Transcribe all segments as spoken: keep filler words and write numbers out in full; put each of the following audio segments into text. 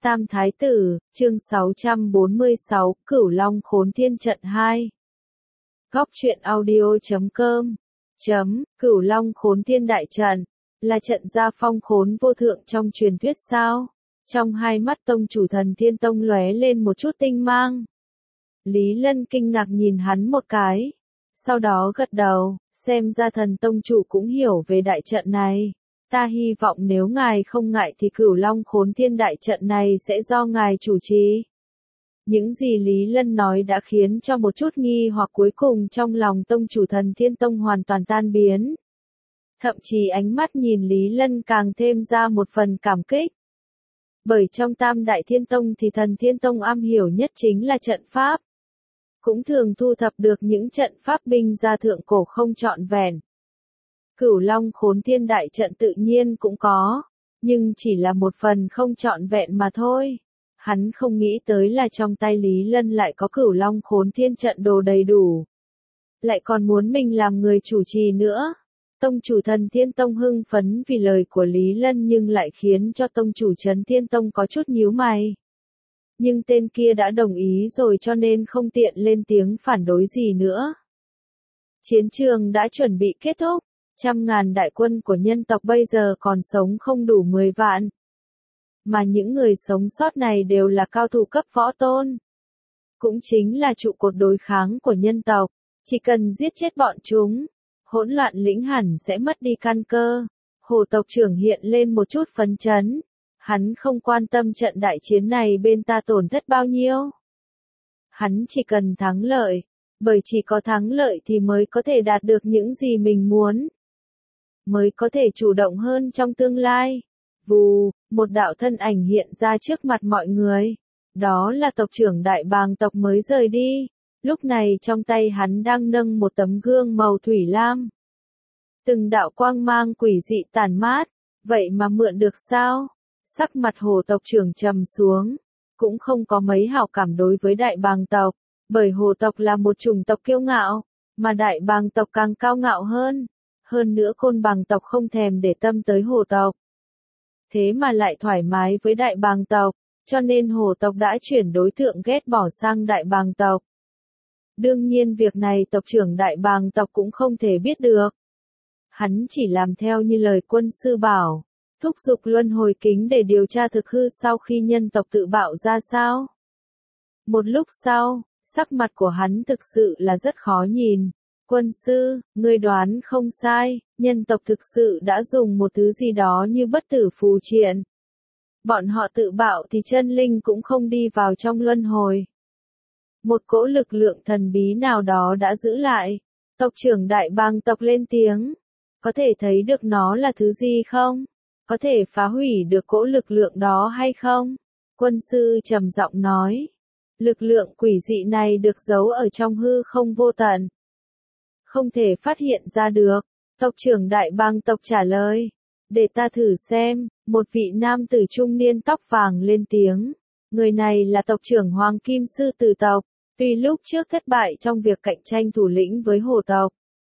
Tam Thái Tử, chương sáu trăm bốn mươi sáu, Cửu Long Khốn Thiên Trận hai. Góc truyện audio chấm com. Chấm, Cửu Long Khốn Thiên Đại Trận, là trận gia phong khốn vô thượng trong truyền thuyết sao? Trong hai mắt tông chủ Thần Thiên Tông lóe lên một chút tinh mang. Lý Lân kinh ngạc nhìn hắn một cái. Sau đó gật đầu, xem ra thần tông chủ cũng hiểu về đại trận này. Ta hy vọng nếu ngài không ngại thì Cửu Long Khốn Thiên Đại Trận này sẽ do ngài chủ trì. Những gì Lý Lân nói đã khiến cho một chút nghi hoặc cuối cùng trong lòng tông chủ Thần Thiên Tông hoàn toàn tan biến. Thậm chí ánh mắt nhìn Lý Lân càng thêm ra một phần cảm kích. Bởi trong Tam Đại Thiên Tông thì Thần Thiên Tông am hiểu nhất chính là trận pháp. Cũng thường thu thập được những trận pháp binh gia thượng cổ không trọn vẹn. Cửu Long Khốn Thiên Đại Trận tự nhiên cũng có, nhưng chỉ là một phần không trọn vẹn mà thôi. Hắn không nghĩ tới là trong tay Lý Lân lại có Cửu Long Khốn Thiên Trận đồ đầy đủ. Lại còn muốn mình làm người chủ trì nữa. Tông chủ Thần Thiên Tông hưng phấn vì lời của Lý Lân nhưng lại khiến cho tông chủ Trấn Thiên Tông có chút nhíu mày. Nhưng tên kia đã đồng ý rồi cho nên không tiện lên tiếng phản đối gì nữa. Chiến trường đã chuẩn bị kết thúc. Trăm ngàn đại quân của nhân tộc bây giờ còn sống không đủ mười vạn. Mà những người sống sót này đều là cao thủ cấp võ tôn. Cũng chính là trụ cột đối kháng của nhân tộc. Chỉ cần giết chết bọn chúng, hỗn loạn lĩnh hẳn sẽ mất đi căn cơ. Hồ tộc trưởng hiện lên một chút phấn chấn. Hắn không quan tâm trận đại chiến này bên ta tổn thất bao nhiêu. Hắn chỉ cần thắng lợi. Bởi chỉ có thắng lợi thì mới có thể đạt được những gì mình muốn. Mới có thể chủ động hơn trong tương lai. Vù, một đạo thân ảnh hiện ra trước mặt mọi người. Đó là tộc trưởng Đại Bàng tộc mới rời đi. Lúc này trong tay hắn đang nâng một tấm gương màu thủy lam. Từng đạo quang mang quỷ dị tản mát. Vậy mà mượn được sao? Sắc mặt hồ tộc trưởng trầm xuống. Cũng không có mấy hảo cảm đối với Đại Bàng tộc. Bởi hồ tộc là một chủng tộc kiêu ngạo. Mà Đại Bàng tộc càng cao ngạo hơn. Hơn nữa Côn Bằng tộc không thèm để tâm tới hồ tộc. Thế mà lại thoải mái với Đại Bàng tộc, cho nên hồ tộc đã chuyển đối tượng ghét bỏ sang Đại Bàng tộc. Đương nhiên việc này tộc trưởng Đại Bàng tộc cũng không thể biết được. Hắn chỉ làm theo như lời quân sư bảo, thúc giục luân hồi kính để điều tra thực hư sau khi nhân tộc tự bạo ra sao. Một lúc sau, sắc mặt của hắn thực sự là rất khó nhìn. Quân sư, ngươi đoán không sai, nhân tộc thực sự đã dùng một thứ gì đó như bất tử phù triện. Bọn họ tự bạo thì chân linh cũng không đi vào trong luân hồi. Một cỗ lực lượng thần bí nào đó đã giữ lại. Tộc trưởng Đại Bàng tộc lên tiếng. Có thể thấy được nó là thứ gì không? Có thể phá hủy được cỗ lực lượng đó hay không? Quân sư trầm giọng nói. Lực lượng quỷ dị này được giấu ở trong hư không vô tận. Không thể phát hiện ra được. Tộc trưởng Đại Bàng tộc trả lời. Để ta thử xem, một vị nam tử trung niên tóc vàng lên tiếng. Người này là tộc trưởng Hoàng Kim Sư Tử tộc. Tuy lúc trước thất bại trong việc cạnh tranh thủ lĩnh với hồ tộc.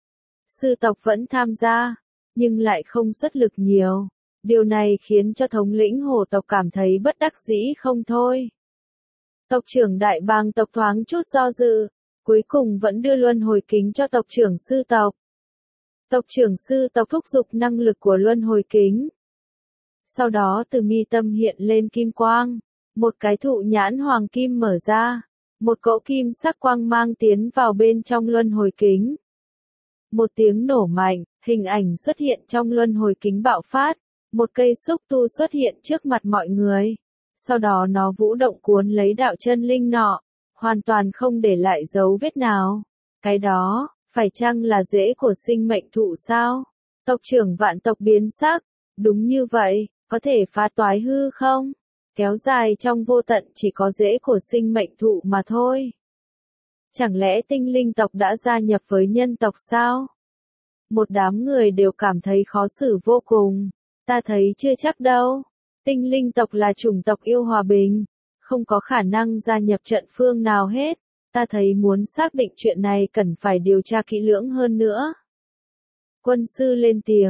Sư tộc vẫn tham gia, nhưng lại không xuất lực nhiều. Điều này khiến cho thống lĩnh hồ tộc cảm thấy bất đắc dĩ không thôi. Tộc trưởng Đại Bàng tộc thoáng chút do dự. Cuối cùng vẫn đưa luân hồi kính cho tộc trưởng sư tộc. Tộc trưởng sư tộc thúc giục năng lực của luân hồi kính. Sau đó từ mi tâm hiện lên kim quang. Một cái thụ nhãn hoàng kim mở ra. Một cỗ kim sắc quang mang tiến vào bên trong luân hồi kính. Một tiếng nổ mạnh, hình ảnh xuất hiện trong luân hồi kính bạo phát. Một cây xúc tu xuất hiện trước mặt mọi người. Sau đó nó vũ động cuốn lấy đạo chân linh nọ. Hoàn toàn không để lại dấu vết nào. Cái đó, phải chăng là rễ của sinh mệnh thụ sao? Tộc trưởng Vạn tộc biến sắc. Đúng như vậy, có thể phá toái hư không? Kéo dài trong vô tận chỉ có rễ của sinh mệnh thụ mà thôi. Chẳng lẽ tinh linh tộc đã gia nhập với nhân tộc sao? Một đám người đều cảm thấy khó xử vô cùng. Ta thấy chưa chắc đâu. Tinh linh tộc là chủng tộc yêu hòa bình. Không có khả năng gia nhập trận phương nào hết. Ta thấy muốn xác định chuyện này cần phải điều tra kỹ lưỡng hơn nữa. Quân sư lên tiếng,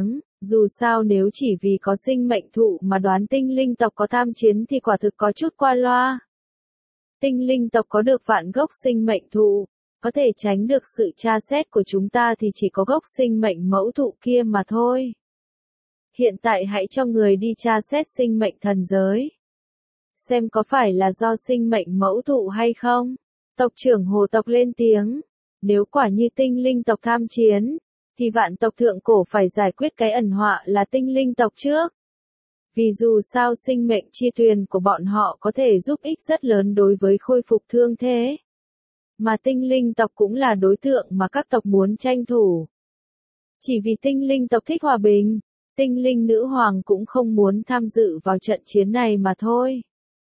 Dù sao nếu chỉ vì có sinh mệnh thụ mà đoán tinh linh tộc có tham chiến thì quả thực có chút qua loa. Tinh linh tộc có được vạn gốc sinh mệnh thụ, có thể tránh được sự tra xét của chúng ta thì chỉ có gốc sinh mệnh mẫu thụ kia mà thôi. Hiện tại hãy cho người đi tra xét sinh mệnh thần giới. Xem có phải là do sinh mệnh mẫu thụ hay không? Tộc trưởng hồ tộc lên tiếng. Nếu quả như tinh linh tộc tham chiến, thì vạn tộc thượng cổ phải giải quyết cái ẩn họa là tinh linh tộc trước. Vì dù sao sinh mệnh chi tuyền của bọn họ có thể giúp ích rất lớn đối với khôi phục thương thế. Mà tinh linh tộc cũng là đối tượng mà các tộc muốn tranh thủ. Chỉ vì tinh linh tộc thích hòa bình, tinh linh nữ hoàng cũng không muốn tham dự vào trận chiến này mà thôi.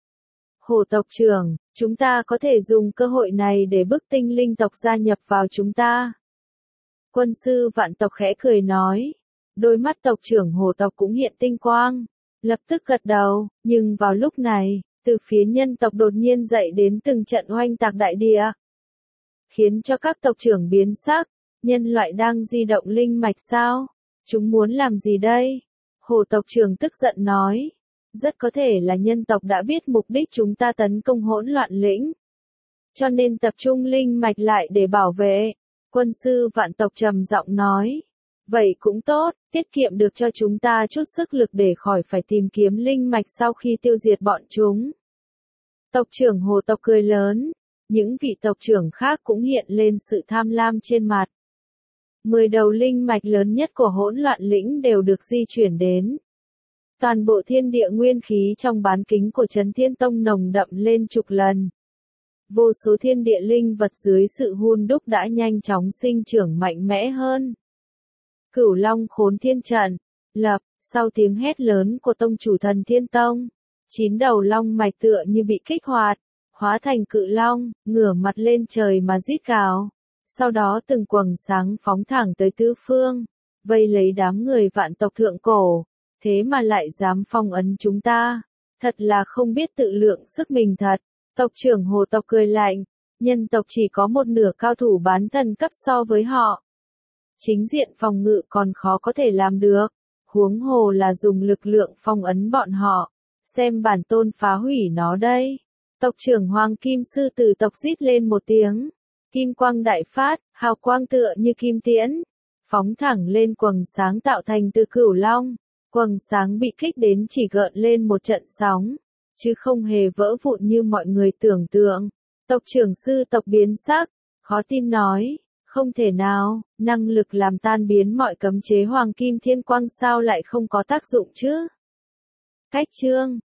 Hồ tộc trưởng, chúng ta có thể dùng cơ hội này để bức tinh linh tộc gia nhập vào chúng ta. Quân sư vạn tộc khẽ cười nói. Đôi mắt tộc trưởng hồ tộc cũng hiện tinh quang. Lập tức gật đầu, nhưng vào lúc này, từ phía nhân tộc đột nhiên dậy đến từng trận oanh tạc đại địa. Khiến cho các tộc trưởng biến sắc, nhân loại đang di động linh mạch sao? Chúng muốn làm gì đây? Hồ tộc trưởng tức giận nói. Rất có thể là nhân tộc đã biết mục đích chúng ta tấn công hỗn loạn lĩnh. Cho nên tập trung linh mạch lại để bảo vệ. Quân sư vạn tộc trầm giọng nói. Vậy cũng tốt, tiết kiệm được cho chúng ta chút sức lực để khỏi phải tìm kiếm linh mạch sau khi tiêu diệt bọn chúng. Tộc trưởng hồ tộc cười lớn. Những vị tộc trưởng khác cũng hiện lên sự tham lam trên mặt. Mười đầu linh mạch lớn nhất của hỗn loạn lĩnh đều được di chuyển đến. Toàn bộ thiên địa nguyên khí trong bán kính của Trấn Thiên Tông nồng đậm lên chục lần. Vô số thiên địa linh vật dưới sự hun đúc đã nhanh chóng sinh trưởng mạnh mẽ hơn. Cửu Long Khốn Thiên Trận, lập, sau tiếng hét lớn của tông chủ Thần Thiên Tông, chín đầu long mạch tựa như bị kích hoạt, hóa thành cự long, ngửa mặt lên trời mà rít gào. Sau đó từng quầng sáng phóng thẳng tới tứ phương, vây lấy đám người vạn tộc thượng cổ, thế mà lại dám phong ấn chúng ta, thật là không biết tự lượng sức mình thật. Tộc trưởng hồ tộc cười lạnh, nhân tộc chỉ có một nửa cao thủ bán thần cấp so với họ. Chính diện phòng ngự còn khó có thể làm được, huống hồ là dùng lực lượng phong ấn bọn họ, xem bản tôn phá hủy nó đây. Tộc trưởng Hoàng Kim Sư Tử tộc rít lên một tiếng, kim quang đại phát, hào quang tựa như kim tiễn, phóng thẳng lên quầng sáng tạo thành từ cửu long, quầng sáng bị kích đến chỉ gợn lên một trận sóng, chứ không hề vỡ vụn như mọi người tưởng tượng. Tộc trưởng sư tộc biến sắc, khó tin nói, không thể nào, năng lực làm tan biến mọi cấm chế hoàng kim thiên quang sao lại không có tác dụng chứ? Cách chương